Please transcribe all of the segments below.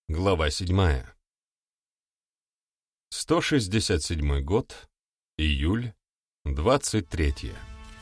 Глава 7. 167 год, июль, 23.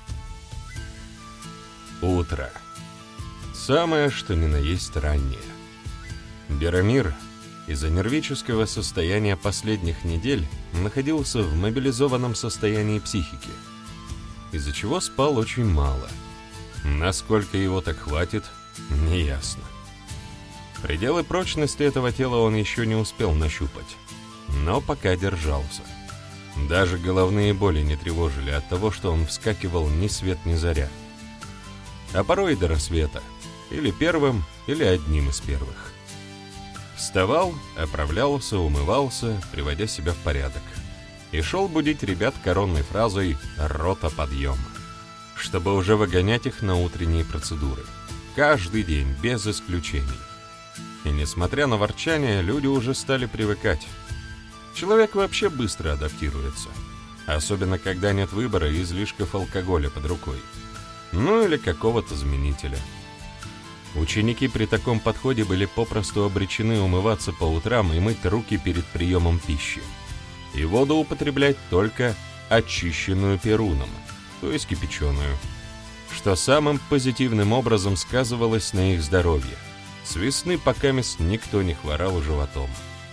Утро. Самое, что ни на есть раннее. Берамир из-за нервического состояния последних недель находился в мобилизованном состоянии психики, из-за чего спал очень мало. Насколько его так хватит, неясно. Пределы прочности этого тела он еще не успел нащупать, но пока держался. Даже головные боли не тревожили от того, что он вскакивал ни свет ни заря. А порой и до рассвета, или первым, или одним из первых. Вставал, оправлялся, умывался, приводя себя в порядок, и шел будить ребят коронной фразой «Рота, подъем», чтобы уже выгонять их на утренние процедуры. Каждый день, без исключений. И несмотря на ворчание, люди уже стали привыкать. Человек вообще быстро адаптируется, особенно когда нет выбора и излишков алкоголя под рукой. Ну или какого-то заменителя. Ученики при таком подходе были попросту обречены умываться по утрам и мыть руки перед приемом пищи. И воду употреблять только очищенную перуном, то есть кипяченую, что самым позитивным образом сказывалось на их здоровье. С весны покамест никто не хворал животом.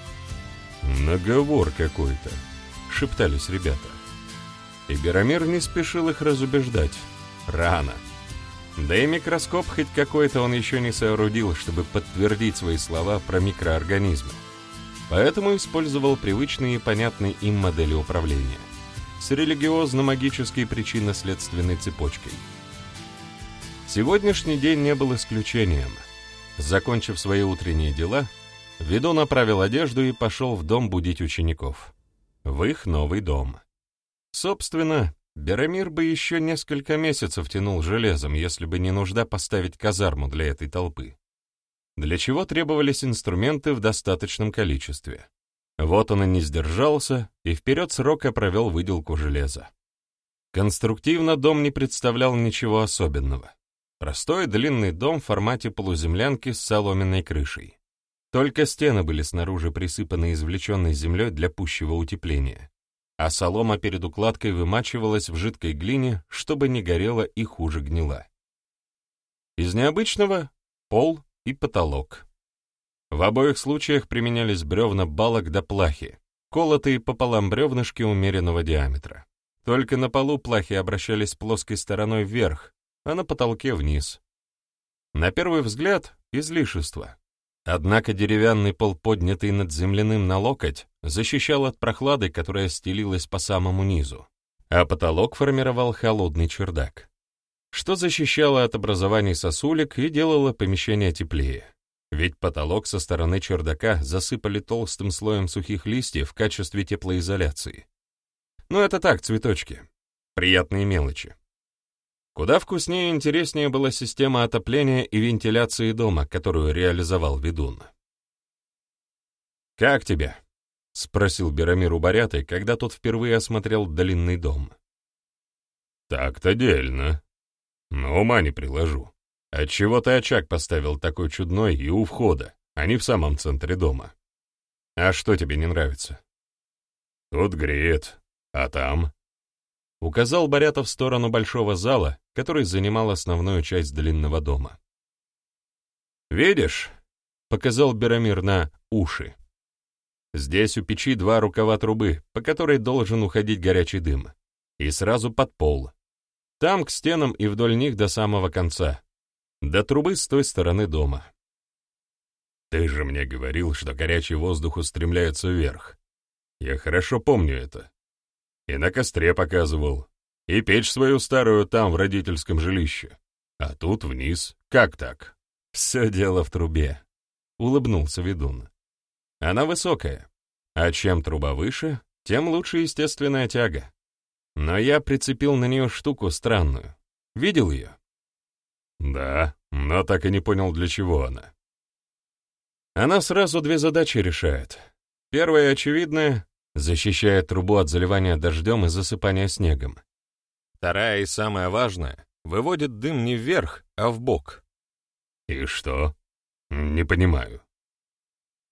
«Наговор какой-то», — шептались ребята. И Берамир не спешил их разубеждать. Рано. Да и микроскоп хоть какой-то он еще не соорудил, чтобы подтвердить свои слова про микроорганизмы. Поэтому использовал привычные и понятные им модели управления с религиозно-магической причинно-следственной цепочкой. Сегодняшний день не был исключением. Закончив свои утренние дела, Ведун направил одежду и пошел в дом будить учеников. В их новый дом. Собственно, Берамир бы еще несколько месяцев тянул железом, если бы не нужда поставить казарму для этой толпы, для чего требовались инструменты в достаточном количестве. Вот он и не сдержался, и вперед срока провел выделку железа. Конструктивно дом не представлял ничего особенного. Простой длинный дом в формате полуземлянки с соломенной крышей. Только стены были снаружи присыпаны извлеченной землей для пущего утепления, а солома перед укладкой вымачивалась в жидкой глине, чтобы не горела и хуже гнила. Из необычного — пол и потолок. В обоих случаях применялись бревна балок до плахи, колотые пополам бревнышки умеренного диаметра. Только на полу плахи обращались плоской стороной вверх, а на потолке вниз. На первый взгляд — излишество. Однако деревянный пол, поднятый над земляным на локоть, защищал от прохлады, которая стелилась по самому низу, а потолок формировал холодный чердак, что защищало от образований сосулек и делало помещение теплее. Ведь потолок со стороны чердака засыпали толстым слоем сухих листьев в качестве теплоизоляции. Но это так, цветочки. Приятные мелочи. Куда вкуснее и интереснее была система отопления и вентиляции дома, которую реализовал ведун. «Как тебе?» — спросил Берамир у Баряты, когда тот впервые осмотрел длинный дом. «Так-то дельно. Но ума не приложу. Отчего ты очаг поставил такой чудной и у входа, а не в самом центре дома? А что тебе не нравится?» «Тут греет, а там?» Указал Барята в сторону большого зала, который занимал основную часть длинного дома. «Видишь?» — показал Берамир на уши. «Здесь у печи два рукава трубы, по которой должен уходить горячий дым, и сразу под пол. Там к стенам и вдоль них до самого конца. До трубы с той стороны дома». «Ты же мне говорил, что горячий воздух устремляется вверх. Я хорошо помню это. И на костре показывал, и печь свою старую там, в родительском жилище. А тут вниз. Как так?» «Все дело в трубе», — улыбнулся ведун. «Она высокая, а чем труба выше, тем лучше естественная тяга. Но я прицепил на нее штуку странную. Видел ее?» «Да, но так и не понял, для чего она». «Она сразу две задачи решает. Первая очевидная — защищает трубу от заливания дождем и засыпания снегом. Вторая и самая важная — выводит дым не вверх, а вбок». «И что? Не понимаю».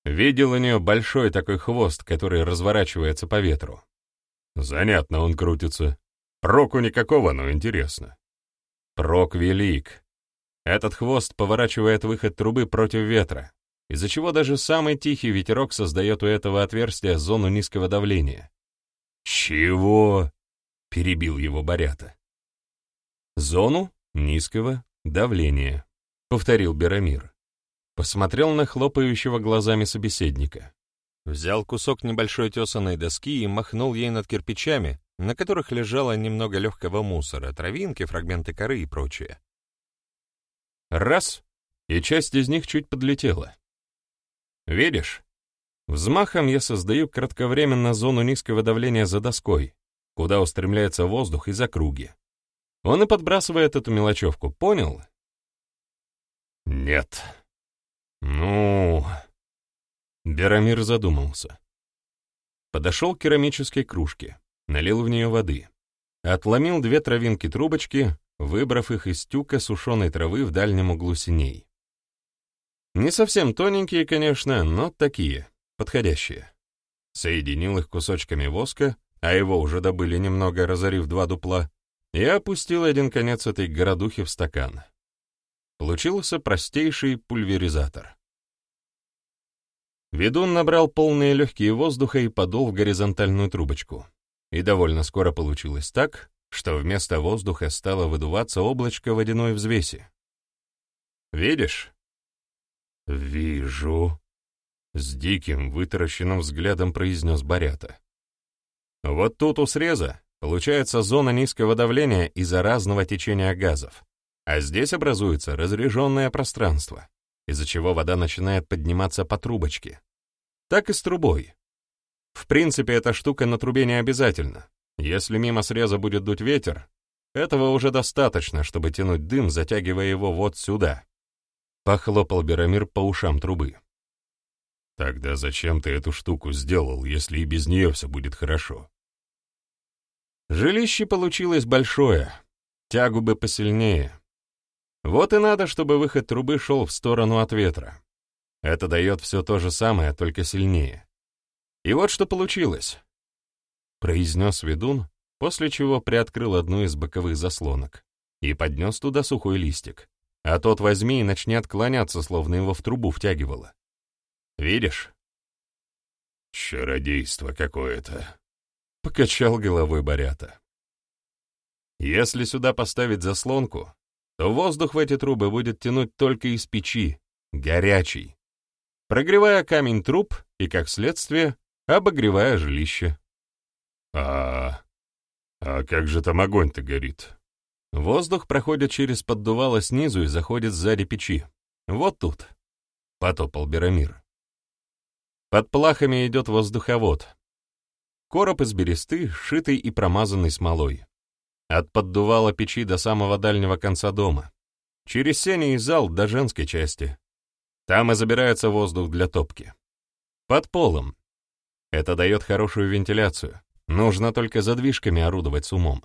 Видел у нее большой такой хвост, который разворачивается по ветру. Занятно он крутится. Проку никакого, но интересно. Прок велик. Этот хвост поворачивает выход трубы против ветра, из-за чего даже самый тихий ветерок создает у этого отверстия зону низкого давления. «Чего?» — перебил его Борята. «Зону низкого давления», — повторил Берамир. Посмотрел на хлопающего глазами собеседника. Взял кусок небольшой тесаной доски и махнул ей над кирпичами, на которых лежало немного легкого мусора, травинки, фрагменты коры и прочее. Раз, и часть из них чуть подлетела. Видишь? Взмахом я создаю кратковременно зону низкого давления за доской, куда устремляется воздух из округи. Он и подбрасывает эту мелочевку, понял? Нет. Ну... Берамир задумался. Подошел к керамической кружке, налил в нее воды, отломил 2 травинки трубочки, выбрав их из тюка сушеной травы в дальнем углу синей. Не совсем тоненькие, конечно, но такие, подходящие. Соединил их кусочками воска, а его уже добыли немного, разорив 2 дупла, и опустил один конец этой городухи в стакан. Получился простейший пульверизатор. Ведун набрал полные легкие воздуха и подул в горизонтальную трубочку. И довольно скоро получилось так, что вместо воздуха стало выдуваться облачко водяной взвеси. «Видишь?» «Вижу», — с диким вытаращенным взглядом произнес Борята. «Вот тут у среза получается зона низкого давления из-за разного течения газов, а здесь образуется разреженное пространство, из-за чего вода начинает подниматься по трубочке. Так и с трубой. В принципе, эта штука на трубе не обязательна. Если мимо среза будет дуть ветер, этого уже достаточно, чтобы тянуть дым, затягивая его вот сюда. Похлопал Берамир по ушам трубы. Тогда зачем ты эту штуку сделал, если и без нее все будет хорошо? Жилище получилось большое, тягу бы посильнее. Вот и надо, чтобы выход трубы шел в сторону от ветра. Это дает все то же самое, только сильнее. И вот что получилось, — произнес ведун, после чего приоткрыл одну из боковых заслонок и поднес туда сухой листик, а тот возьми и начни отклоняться, словно его в трубу втягивало. Видишь? Чародейство какое-то, — покачал головой Борята. Если сюда поставить заслонку, то воздух в эти трубы будет тянуть только из печи, горячий, прогревая камень труб и, как следствие, обогревая жилище. А как же там огонь-то горит? Воздух проходит через поддувало снизу и заходит сзади печи. Вот тут, — потопал Берамир. Под плахами идет воздуховод. Короб из бересты, сшитый и промазанный смолой. От поддувала печи до самого дальнего конца дома. Через сени и зал до женской части. Там и забирается воздух для топки. Под полом. Это дает хорошую вентиляцию. Нужно только задвижками орудовать с умом.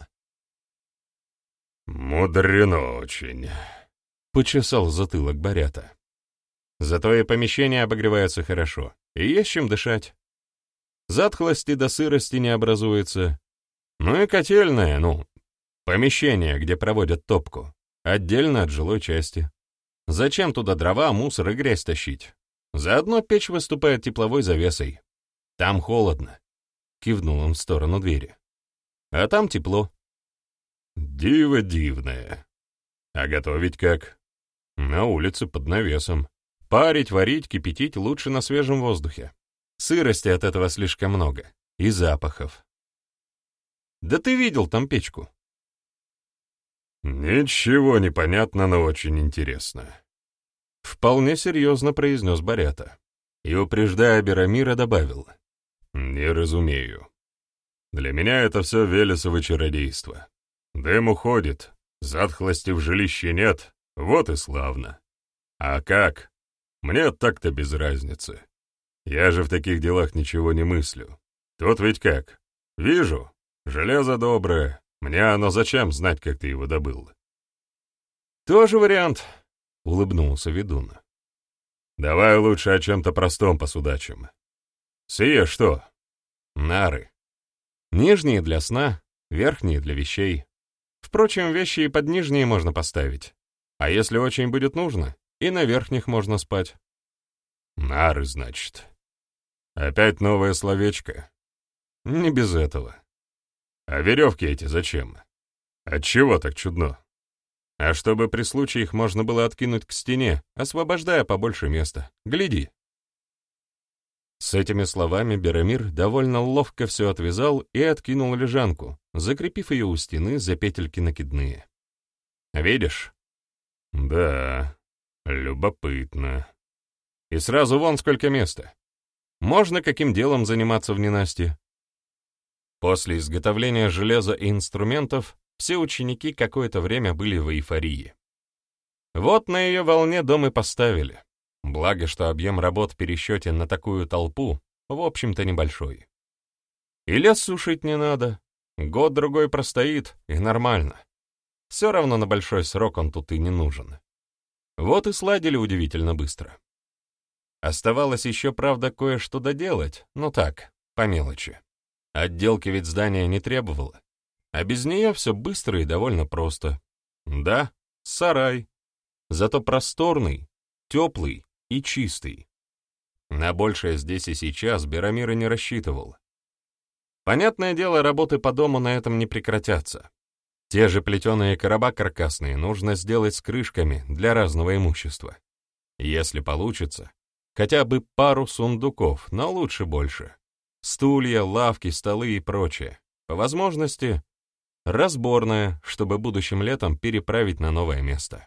«Мудрено очень», — почесал затылок Борята. «Зато и помещение обогревается хорошо, и есть чем дышать. Затхлости до сырости не образуется. Ну и котельная, помещение, где проводят топку, отдельно от жилой части. Зачем туда дрова, мусор и грязь тащить? Заодно печь выступает тепловой завесой. Там холодно», — кивнул он в сторону двери. «А там тепло». «Диво дивное. А готовить как?» «На улице под навесом. Парить, варить, кипятить лучше на свежем воздухе. Сырости от этого слишком много. И запахов». «Да ты видел там печку?» «Ничего не понятно, но очень интересно», — вполне серьезно произнес Борята. И, упреждая Берамира, добавил: «Не разумею. Для меня это все Велесово чародейство. Дым уходит, затхлости в жилище нет, вот и славно. А как? Мне так-то без разницы. Я же в таких делах ничего не мыслю. Тут ведь как? Вижу, железо доброе, мне оно зачем знать, как ты его добыл?» «Тоже вариант», — улыбнулся ведун. Давай лучше о чем-то простом посудачим. Сие что? Нары. Нижние для сна, верхние для вещей. Впрочем, вещи и под нижние можно поставить. А если очень будет нужно, и на верхних можно спать. Нары, значит. Опять новое словечко. Не без этого. А веревки эти зачем? Отчего так чудно? А чтобы при случае их можно было откинуть к стене, освобождая побольше места. Гляди. С этими словами Беремир довольно ловко все отвязал и откинул лежанку, закрепив ее у стены за петельки накидные. Видишь? Да, любопытно. И сразу вон сколько места. Можно каким делом заниматься в ненастье. После изготовления железа и инструментов все ученики какое-то время были в эйфории. Вот на ее волне дом и поставили. Благо, что объем работ в пересчете на такую толпу, в общем-то, небольшой. И лес сушить не надо. Год-другой простоит, и нормально. Все равно на большой срок он тут и не нужен. Вот и сладили удивительно быстро. Оставалось еще, правда, кое-что доделать, но так, по мелочи. Отделки ведь здание не требовало, а без нее все быстро и довольно просто. Да, сарай, зато просторный, теплый и чистый. На большее здесь и сейчас Беремир и не рассчитывал. Понятное дело, работы по дому на этом не прекратятся. Те же плетеные короба каркасные нужно сделать с крышками для разного имущества. Если получится, хотя бы пару сундуков, но лучше больше. Стулья, лавки, столы и прочее. По возможности, разборное, чтобы будущим летом переправить на новое место.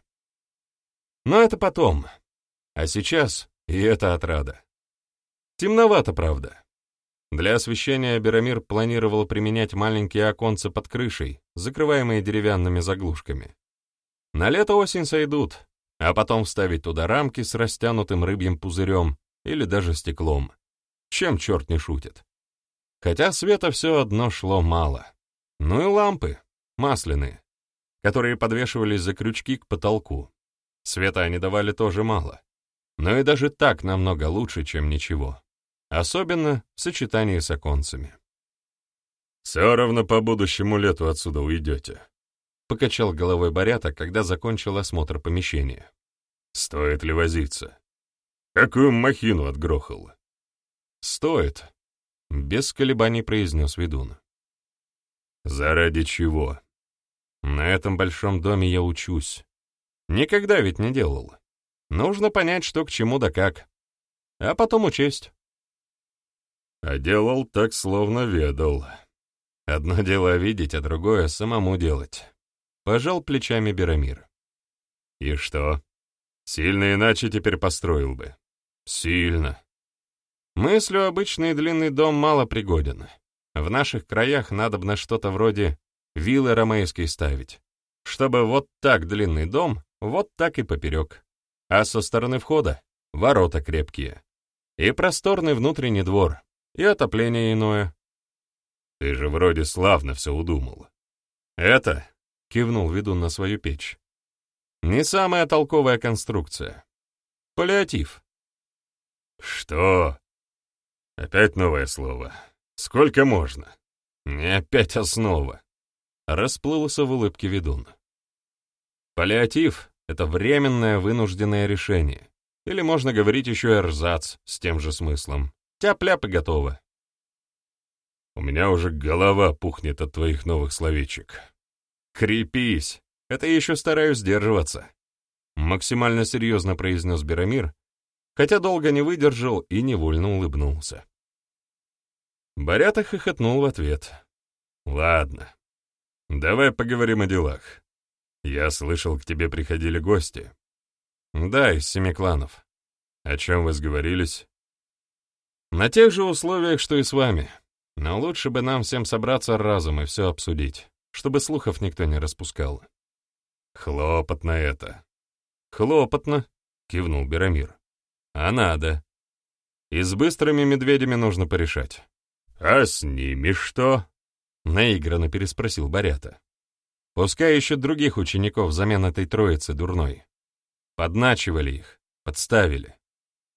Но это потом. А сейчас и это отрада. Темновато, правда. Для освещения Беремир планировал применять маленькие оконца под крышей, закрываемые деревянными заглушками. На лето-осень сойдут, а потом вставить туда рамки с растянутым рыбьим пузырем или даже стеклом. Чем черт не шутит. Хотя света все одно шло мало. Ну и лампы, масляные, которые подвешивались за крючки к потолку. Света они давали тоже мало. Но и даже так намного лучше, чем ничего. Особенно в сочетании с оконцами. «Все равно по будущему лету отсюда уйдете», — покачал головой Борята, когда закончил осмотр помещения. «Стоит ли возиться? Какую махину отгрохал?» «Стоит», — без колебаний произнес ведун. «Заради чего? На этом большом доме я учусь. Никогда ведь не делал. Нужно понять, что к чему да как. А потом учесть». «А делал так, словно ведал. Одно дело видеть, а другое — самому делать», — пожал плечами Беремир. «И что? Сильно иначе теперь построил бы?» «Сильно. Мыслю обычный длинный дом мало пригоден. В наших краях надобно что-то вроде виллы ромейской ставить, чтобы вот так длинный дом, вот так и поперек. А со стороны входа — ворота крепкие. И просторный внутренний двор, и отопление иное». «Ты же вроде славно все удумал». «Это», — кивнул ведун на свою печь, — «не самая толковая конструкция. Паллиатив». «Что? Опять новое слово. Сколько можно? Не опять основа». Расплылся в улыбке ведун. Паллиатив — это временное вынужденное решение. Или можно говорить еще и эрзац с тем же смыслом. Тяп-ляп и готово. «У меня уже голова пухнет от твоих новых словечек». «Крепись, это я еще стараюсь сдерживаться», — максимально серьезно произнес Беремир, хотя долго не выдержал и невольно улыбнулся. Борята хохотнул в ответ. «Ладно, давай поговорим о делах. Я слышал, к тебе приходили гости». «Да, из 7 кланов». «О чем вы сговорились?» «На тех же условиях, что и с вами. Но лучше бы нам всем собраться разом и все обсудить, чтобы слухов никто не распускал». «Хлопотно это». «Хлопотно», — кивнул Беремир. «А надо. И с быстрыми медведями нужно порешать». «А с ними что?» — наигранно переспросил Борята. «Пускай ищут других учеников взамен этой троицы дурной. Подначивали их, подставили.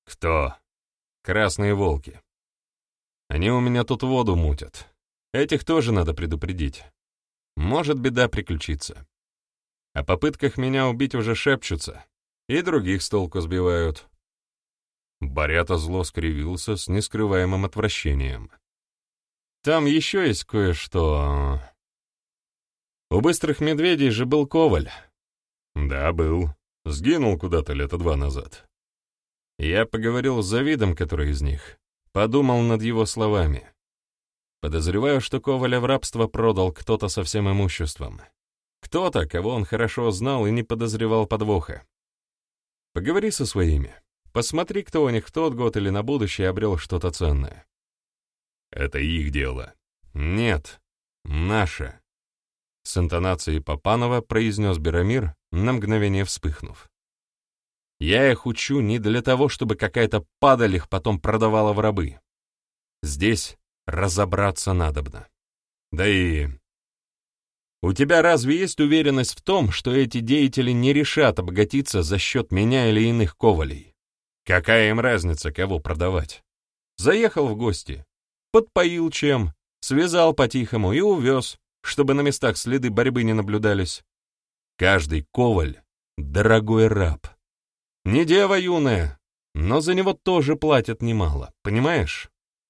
Кто? Красные волки. Они у меня тут воду мутят. Этих тоже надо предупредить. Может, беда приключится. О попытках меня убить уже шепчутся, и других с толку сбивают. Борята зло скривился с нескрываемым отвращением. Там еще есть кое-что. У быстрых медведей же был Коваль. Да, был. Сгинул куда-то лета 2 назад. Я поговорил с Завидом, который из них. Подумал над его словами. Подозреваю, что Коваля в рабство продал кто-то со всем имуществом. Кто-то, кого он хорошо знал и не подозревал подвоха. Поговори со своими. Посмотри, кто у них в тот год или на будущее обрел что-то ценное. Это их дело. Нет, наше. С интонацией Папанова произнес Берамир, на мгновение вспыхнув. Я их учу не для того, чтобы какая-то падаль их потом продавала в рабы. Здесь разобраться надобно. Да и... У тебя разве есть уверенность в том, что эти деятели не решат обогатиться за счет меня или иных ковалей? Какая им разница, кого продавать? Заехал в гости, подпоил чем, связал по-тихому и увез, чтобы на местах следы борьбы не наблюдались. Каждый коваль — дорогой раб. Не дева юная, но за него тоже платят немало, понимаешь?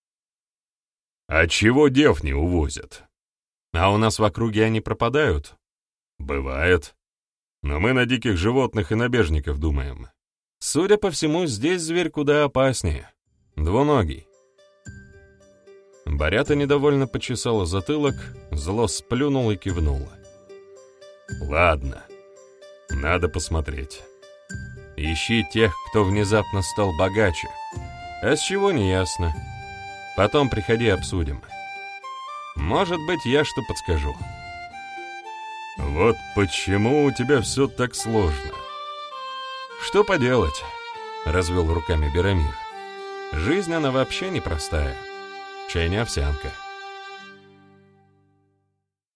А чего дев не увозят? А у нас в округе они пропадают? Бывает. Но мы на диких животных и набежников думаем. Судя по всему, здесь зверь куда опаснее. Двуногий. Борята недовольно почесала затылок, зло сплюнул и кивнула. Ладно, надо посмотреть. Ищи тех, кто внезапно стал богаче. А с чего, не ясно. Потом приходи, обсудим. Может быть, я что подскажу. Вот почему у тебя все так сложно. Что поделать, развел руками Берамир. Жизнь она вообще непростая. Чай не овсянка.